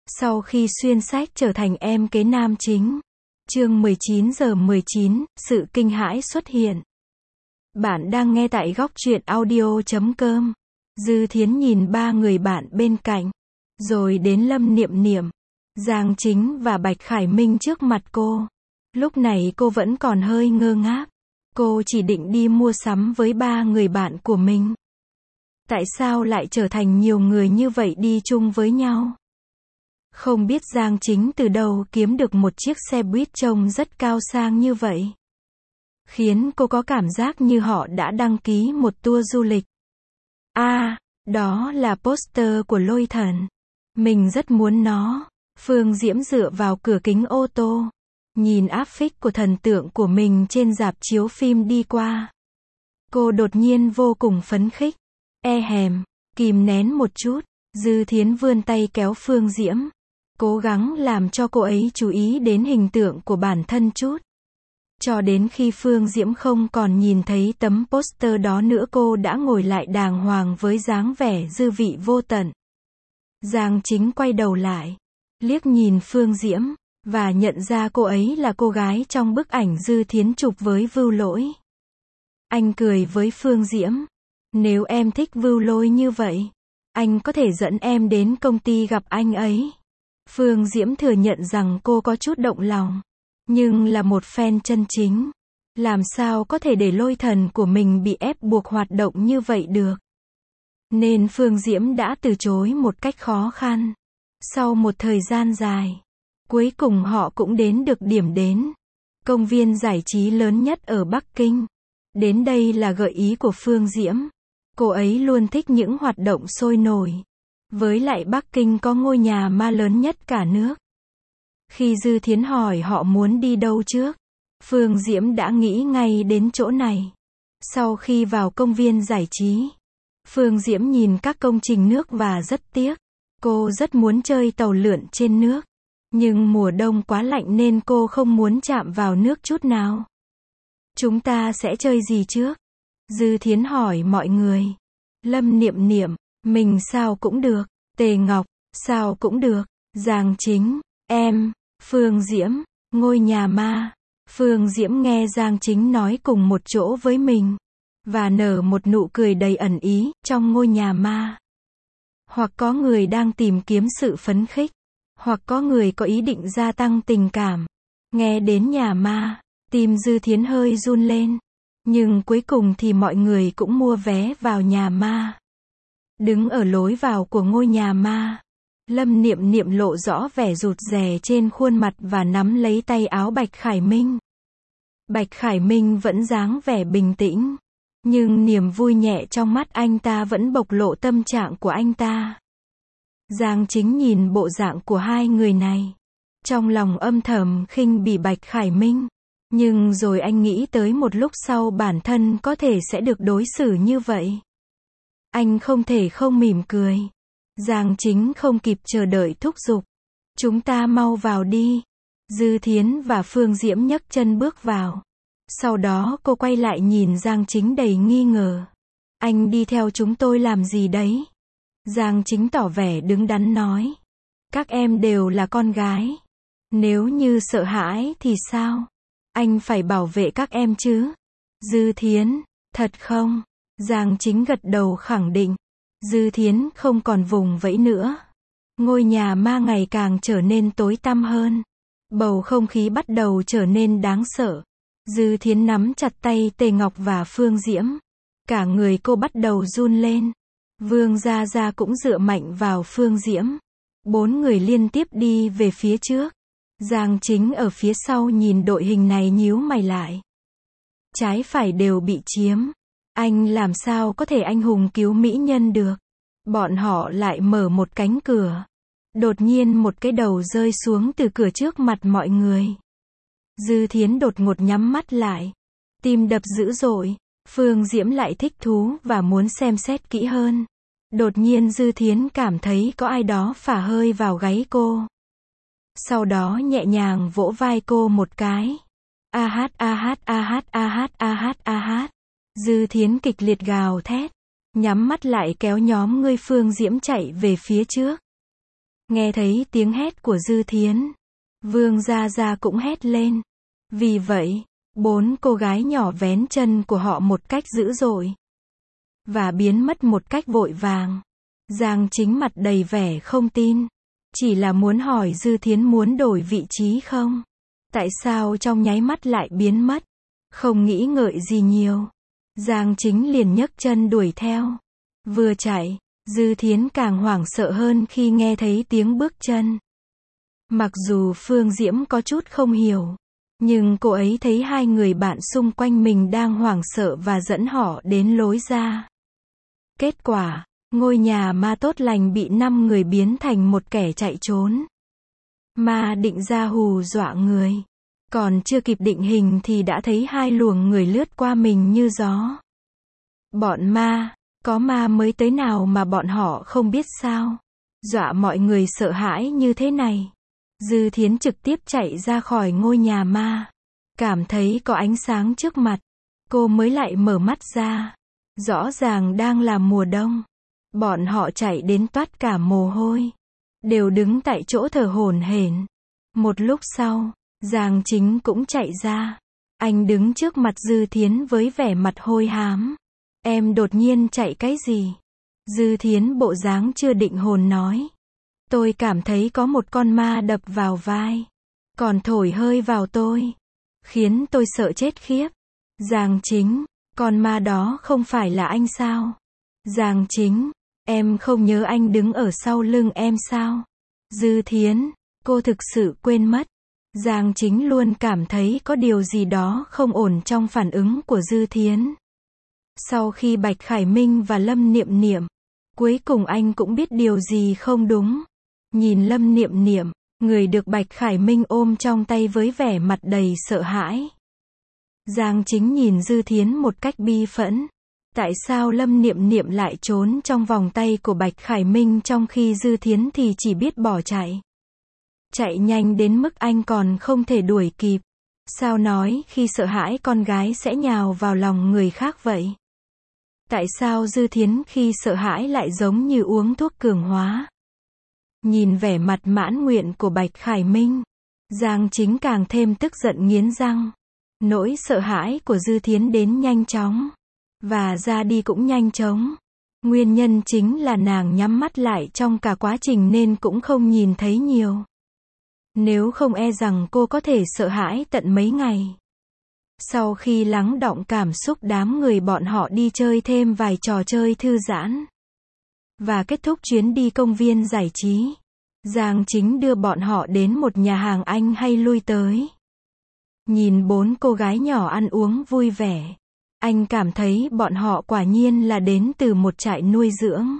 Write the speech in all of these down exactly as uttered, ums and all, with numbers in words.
Sau khi xuyên sách trở thành em kế nam chính. Chương mười chín giờ mười chín, sự kinh hãi xuất hiện. Bạn đang nghe tại góc truyện audio chấm com. Dư Thiến nhìn ba người bạn bên cạnh, rồi đến Lâm Niệm Niệm, Giang Chính và Bạch Khải Minh trước mặt cô. Lúc này cô vẫn còn hơi ngơ ngác. Cô chỉ định đi mua sắm với ba người bạn của mình. Tại sao lại trở thành nhiều người như vậy đi chung với nhau? Không biết Giang Chính từ đâu kiếm được một chiếc xe buýt trông rất cao sang như vậy, khiến cô có cảm giác như họ đã đăng ký một tour du lịch. À, đó là poster của Lôi Thần. Mình rất muốn nó. Phương Diễm dựa vào cửa kính ô tô, nhìn áp phích của thần tượng của mình trên rạp chiếu phim đi qua. Cô đột nhiên vô cùng phấn khích. E hèm, kìm nén một chút. Dư Thiến vươn tay kéo Phương Diễm, cố gắng làm cho cô ấy chú ý đến hình tượng của bản thân chút. Cho đến khi Phương Diễm không còn nhìn thấy tấm poster đó nữa, cô đã ngồi lại đàng hoàng với dáng vẻ dư vị vô tận. Giang Chính quay đầu lại, liếc nhìn Phương Diễm, và nhận ra cô ấy là cô gái trong bức ảnh Dư Thiến chụp với Vưu Lỗi. Anh cười với Phương Diễm. Nếu em thích Vưu Lỗi như vậy, anh có thể dẫn em đến công ty gặp anh ấy. Phương Diễm thừa nhận rằng cô có chút động lòng, nhưng là một fan chân chính, làm sao có thể để Lôi Thần của mình bị ép buộc hoạt động như vậy được. Nên Phương Diễm đã từ chối một cách khó khăn. Sau một thời gian dài, cuối cùng họ cũng đến được điểm đến. Công viên giải trí lớn nhất ở Bắc Kinh. Đến đây là gợi ý của Phương Diễm. Cô ấy luôn thích những hoạt động sôi nổi. Với lại Bắc Kinh có ngôi nhà ma lớn nhất cả nước. Khi Dư Thiến hỏi họ muốn đi đâu trước, Phương Diễm đã nghĩ ngay đến chỗ này. Sau khi vào công viên giải trí, Phương Diễm nhìn các công trình nước và rất tiếc. Cô rất muốn chơi tàu lượn trên nước. Nhưng mùa đông quá lạnh nên cô không muốn chạm vào nước chút nào. Chúng ta sẽ chơi gì trước? Dư Thiến hỏi mọi người. Lâm Niệm Niệm, mình sao cũng được. Tề Ngọc, sao cũng được. Giang Chính, em. Phương Diễm, ngôi nhà ma. Phương Diễm nghe Giang Chính nói cùng một chỗ với mình, và nở một nụ cười đầy ẩn ý. Trong ngôi nhà ma, hoặc có người đang tìm kiếm sự phấn khích, hoặc có người có ý định gia tăng tình cảm. Nghe đến nhà ma, tim Dư Thiến hơi run lên. Nhưng cuối cùng thì mọi người cũng mua vé vào nhà ma. Đứng ở lối vào của ngôi nhà ma, Lâm Niệm Niệm lộ rõ vẻ rụt rè trên khuôn mặt và nắm lấy tay áo Bạch Khải Minh. Bạch Khải Minh vẫn dáng vẻ bình tĩnh, nhưng niềm vui nhẹ trong mắt anh ta vẫn bộc lộ tâm trạng của anh ta. Giang Chính nhìn bộ dạng của hai người này, trong lòng âm thầm khinh bỉ Bạch Khải Minh. Nhưng rồi anh nghĩ tới một lúc sau bản thân có thể sẽ được đối xử như vậy. Anh không thể không mỉm cười. Giang Chính không kịp chờ đợi thúc giục. Chúng ta mau vào đi. Dư Thiến và Phương Diễm nhấc chân bước vào. Sau đó cô quay lại nhìn Giang Chính đầy nghi ngờ. Anh đi theo chúng tôi làm gì đấy? Giang Chính tỏ vẻ đứng đắn nói. Các em đều là con gái. Nếu như sợ hãi thì sao? Anh phải bảo vệ các em chứ? Dư Thiến, thật không? Giang Chính gật đầu khẳng định. Dư Thiến không còn vùng vẫy nữa. Ngôi nhà ma ngày càng trở nên tối tăm hơn. Bầu không khí bắt đầu trở nên đáng sợ. Dư Thiến nắm chặt tay Tề Ngọc và Phương Diễm. Cả người cô bắt đầu run lên. Vương Gia Gia cũng dựa mạnh vào Phương Diễm. Bốn người liên tiếp đi về phía trước. Giang Chính ở phía sau nhìn đội hình này nhíu mày lại. Trái phải đều bị chiếm. Anh làm sao có thể anh hùng cứu mỹ nhân được? Bọn họ lại mở một cánh cửa. Đột nhiên một cái đầu rơi xuống từ cửa trước mặt mọi người. Dư Thiến đột ngột nhắm mắt lại. Tim đập dữ dội. Phương Diễm lại thích thú và muốn xem xét kỹ hơn. Đột nhiên Dư Thiến cảm thấy có ai đó phả hơi vào gáy cô. Sau đó nhẹ nhàng vỗ vai cô một cái. A hát a hát a hát a hát a hát a hát. Dư Thiến kịch liệt gào thét, nhắm mắt lại kéo nhóm người Phương Diễm chạy về phía trước. Nghe thấy tiếng hét của Dư Thiến, Vương Gia Gia cũng hét lên. Vì vậy, bốn cô gái nhỏ vén chân của họ một cách dữ dội và biến mất một cách vội vàng. Giang Chính mặt đầy vẻ không tin, chỉ là muốn hỏi Dư Thiến muốn đổi vị trí không? Tại sao trong nháy mắt lại biến mất? Không nghĩ ngợi gì nhiều, Giang Chính liền nhấc chân đuổi theo. Vừa chạy, Dư Thiến càng hoảng sợ hơn khi nghe thấy tiếng bước chân. Mặc dù Phương Diễm có chút không hiểu, nhưng cô ấy thấy hai người bạn xung quanh mình đang hoảng sợ và dẫn họ đến lối ra. Kết quả, ngôi nhà ma tốt lành bị năm người biến thành một kẻ chạy trốn. Ma định ra hù dọa người, còn chưa kịp định hình thì đã thấy hai luồng người lướt qua mình như gió. Bọn ma, có ma mới tới nào mà bọn họ không biết sao? Dọa mọi người sợ hãi như thế này. Dư Thiến trực tiếp chạy ra khỏi ngôi nhà ma. Cảm thấy có ánh sáng trước mặt, cô mới lại mở mắt ra. Rõ ràng đang là mùa đông. Bọn họ chạy đến toát cả mồ hôi, đều đứng tại chỗ thở hổn hển. Một lúc sau, Giang Chính cũng chạy ra. Anh đứng trước mặt Dư Thiến với vẻ mặt hôi hám. Em đột nhiên chạy cái gì? Dư Thiến bộ dáng chưa định hồn nói. Tôi cảm thấy có một con ma đập vào vai, còn thổi hơi vào tôi, khiến tôi sợ chết khiếp. Giang Chính, con ma đó không phải là anh sao? Giang Chính, em không nhớ anh đứng ở sau lưng em sao? Dư Thiến, cô thực sự quên mất. Giang Chính luôn cảm thấy có điều gì đó không ổn trong phản ứng của Dư Thiến. Sau khi Bạch Khải Minh và Lâm Niệm Niệm, cuối cùng anh cũng biết điều gì không đúng. Nhìn Lâm Niệm Niệm, người được Bạch Khải Minh ôm trong tay với vẻ mặt đầy sợ hãi. Giang Chính nhìn Dư Thiến một cách bi phẫn. Tại sao Lâm Niệm Niệm lại trốn trong vòng tay của Bạch Khải Minh trong khi Dư Thiến thì chỉ biết bỏ chạy? Chạy nhanh đến mức anh còn không thể đuổi kịp. Sao nói khi sợ hãi con gái sẽ nhào vào lòng người khác vậy? Tại sao Dư Thiến khi sợ hãi lại giống như uống thuốc cường hóa? Nhìn vẻ mặt mãn nguyện của Bạch Khải Minh, Giang Chính càng thêm tức giận nghiến răng. Nỗi sợ hãi của Dư Thiến đến nhanh chóng, và ra đi cũng nhanh chóng. Nguyên nhân chính là nàng nhắm mắt lại trong cả quá trình nên cũng không nhìn thấy nhiều. Nếu không e rằng cô có thể sợ hãi tận mấy ngày. Sau khi lắng đọng cảm xúc, đám người bọn họ đi chơi thêm vài trò chơi thư giãn. Và kết thúc chuyến đi công viên giải trí, Giang Chính đưa bọn họ đến một nhà hàng Anh hay lui tới. Nhìn bốn cô gái nhỏ ăn uống vui vẻ, anh cảm thấy bọn họ quả nhiên là đến từ một trại nuôi dưỡng.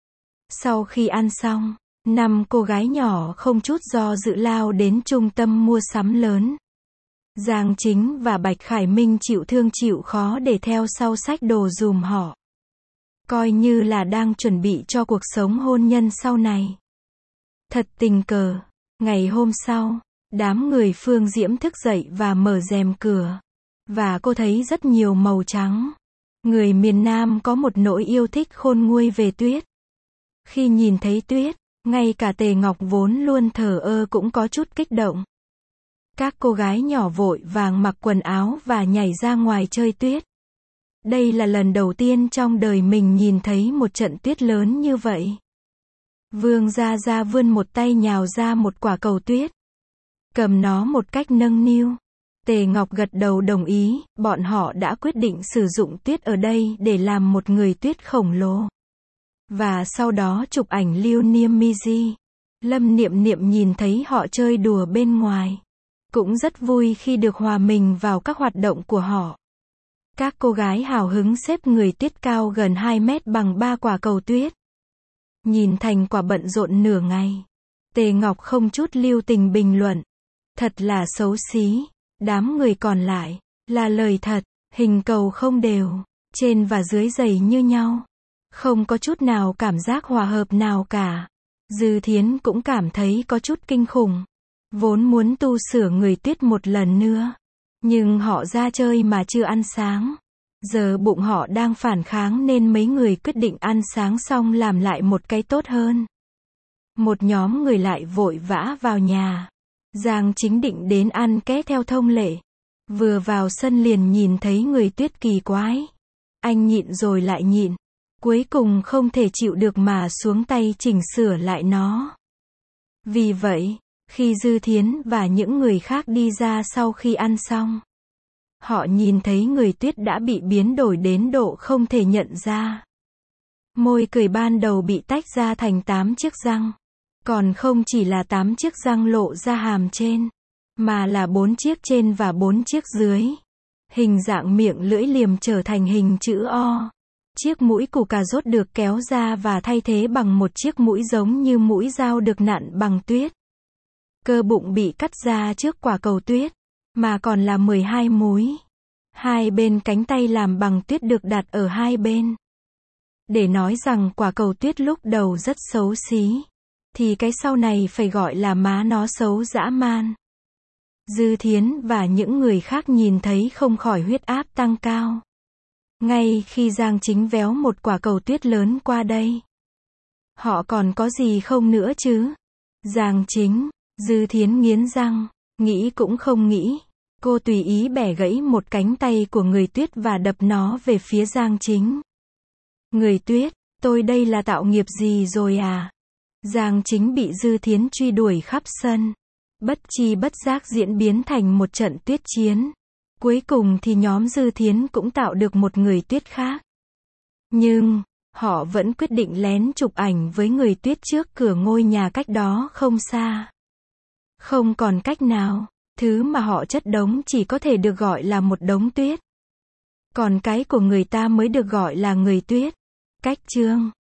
Sau khi ăn xong, năm cô gái nhỏ không chút do dự lao đến trung tâm mua sắm lớn. Giang Chính và Bạch Khải Minh chịu thương chịu khó để theo sau xách đồ dùm họ. Coi như là đang chuẩn bị cho cuộc sống hôn nhân sau này. Thật tình cờ, ngày hôm sau, đám người Phương Diễm thức dậy và mở rèm cửa. Và cô thấy rất nhiều màu trắng. Người miền Nam có một nỗi yêu thích khôn nguôi về tuyết. Khi nhìn thấy tuyết, ngay cả Tề Ngọc vốn luôn thờ ơ cũng có chút kích động. Các cô gái nhỏ vội vàng mặc quần áo và nhảy ra ngoài chơi tuyết. Đây là lần đầu tiên trong đời mình nhìn thấy một trận tuyết lớn như vậy. Vương Gia Gia vươn một tay nhào ra một quả cầu tuyết, cầm nó một cách nâng niu. Tề Ngọc gật đầu đồng ý, bọn họ đã quyết định sử dụng tuyết ở đây để làm một người tuyết khổng lồ. Và sau đó chụp ảnh lưu niệm Miji. Lâm Niệm Niệm nhìn thấy họ chơi đùa bên ngoài, cũng rất vui khi được hòa mình vào các hoạt động của họ. Các cô gái hào hứng xếp người tuyết cao gần hai mét bằng ba quả cầu tuyết. Nhìn thành quả bận rộn nửa ngày. Tề Ngọc không chút lưu tình bình luận. Thật là xấu xí. Đám người còn lại, là lời thật, hình cầu không đều, trên và dưới dày như nhau. Không có chút nào cảm giác hòa hợp nào cả. Dư Thiến cũng cảm thấy có chút kinh khủng. Vốn muốn tu sửa người tuyết một lần nữa. Nhưng họ ra chơi mà chưa ăn sáng. Giờ bụng họ đang phản kháng nên mấy người quyết định ăn sáng xong làm lại một cái tốt hơn. một nhóm người lại vội vã vào nhà. Giang Chính định đến ăn ké theo thông lệ. Vừa vào sân liền nhìn thấy người Tuyết kỳ quái. Anh nhịn rồi lại nhịn. Cuối cùng không thể chịu được mà xuống tay chỉnh sửa lại nó. Vì vậy, khi Dư Thiến và những người khác đi ra sau khi ăn xong, họ nhìn thấy người Tuyết đã bị biến đổi đến độ không thể nhận ra. Môi cười ban đầu bị tách ra thành tám chiếc răng. Còn không chỉ là tám chiếc răng lộ ra hàm trên, mà là bốn chiếc trên và bốn chiếc dưới. Hình dạng miệng lưỡi liềm trở thành hình chữ O. Chiếc mũi củ cà rốt được kéo ra và thay thế bằng một chiếc mũi giống như mũi dao được nặn bằng tuyết. Cơ bụng bị cắt ra trước quả cầu tuyết, mà còn là mười hai múi. Hai bên cánh tay làm bằng tuyết được đặt ở hai bên. Để nói rằng quả cầu tuyết lúc đầu rất xấu xí, thì cái sau này phải gọi là má nó xấu dã man. Dư Thiến và những người khác nhìn thấy không khỏi huyết áp tăng cao. Ngay khi Giang Chính véo một quả cầu tuyết lớn qua đây. Họ còn có gì không nữa chứ? Giang Chính, Dư Thiến nghiến răng, nghĩ cũng không nghĩ. Cô tùy ý bẻ gãy một cánh tay của người Tuyết và đập nó về phía Giang Chính. Người Tuyết, tôi đây là tạo nghiệp gì rồi à? Giang Chính bị Dư Thiến truy đuổi khắp sân. Bất chi bất giác diễn biến thành một trận tuyết chiến. Cuối cùng thì nhóm Dư Thiến cũng tạo được một người Tuyết khác. Nhưng, họ vẫn quyết định lén chụp ảnh với người Tuyết trước cửa ngôi nhà cách đó không xa. Không còn cách nào, thứ mà họ chất đống chỉ có thể được gọi là một đống tuyết. Còn cái của người ta mới được gọi là người Tuyết. Cách chương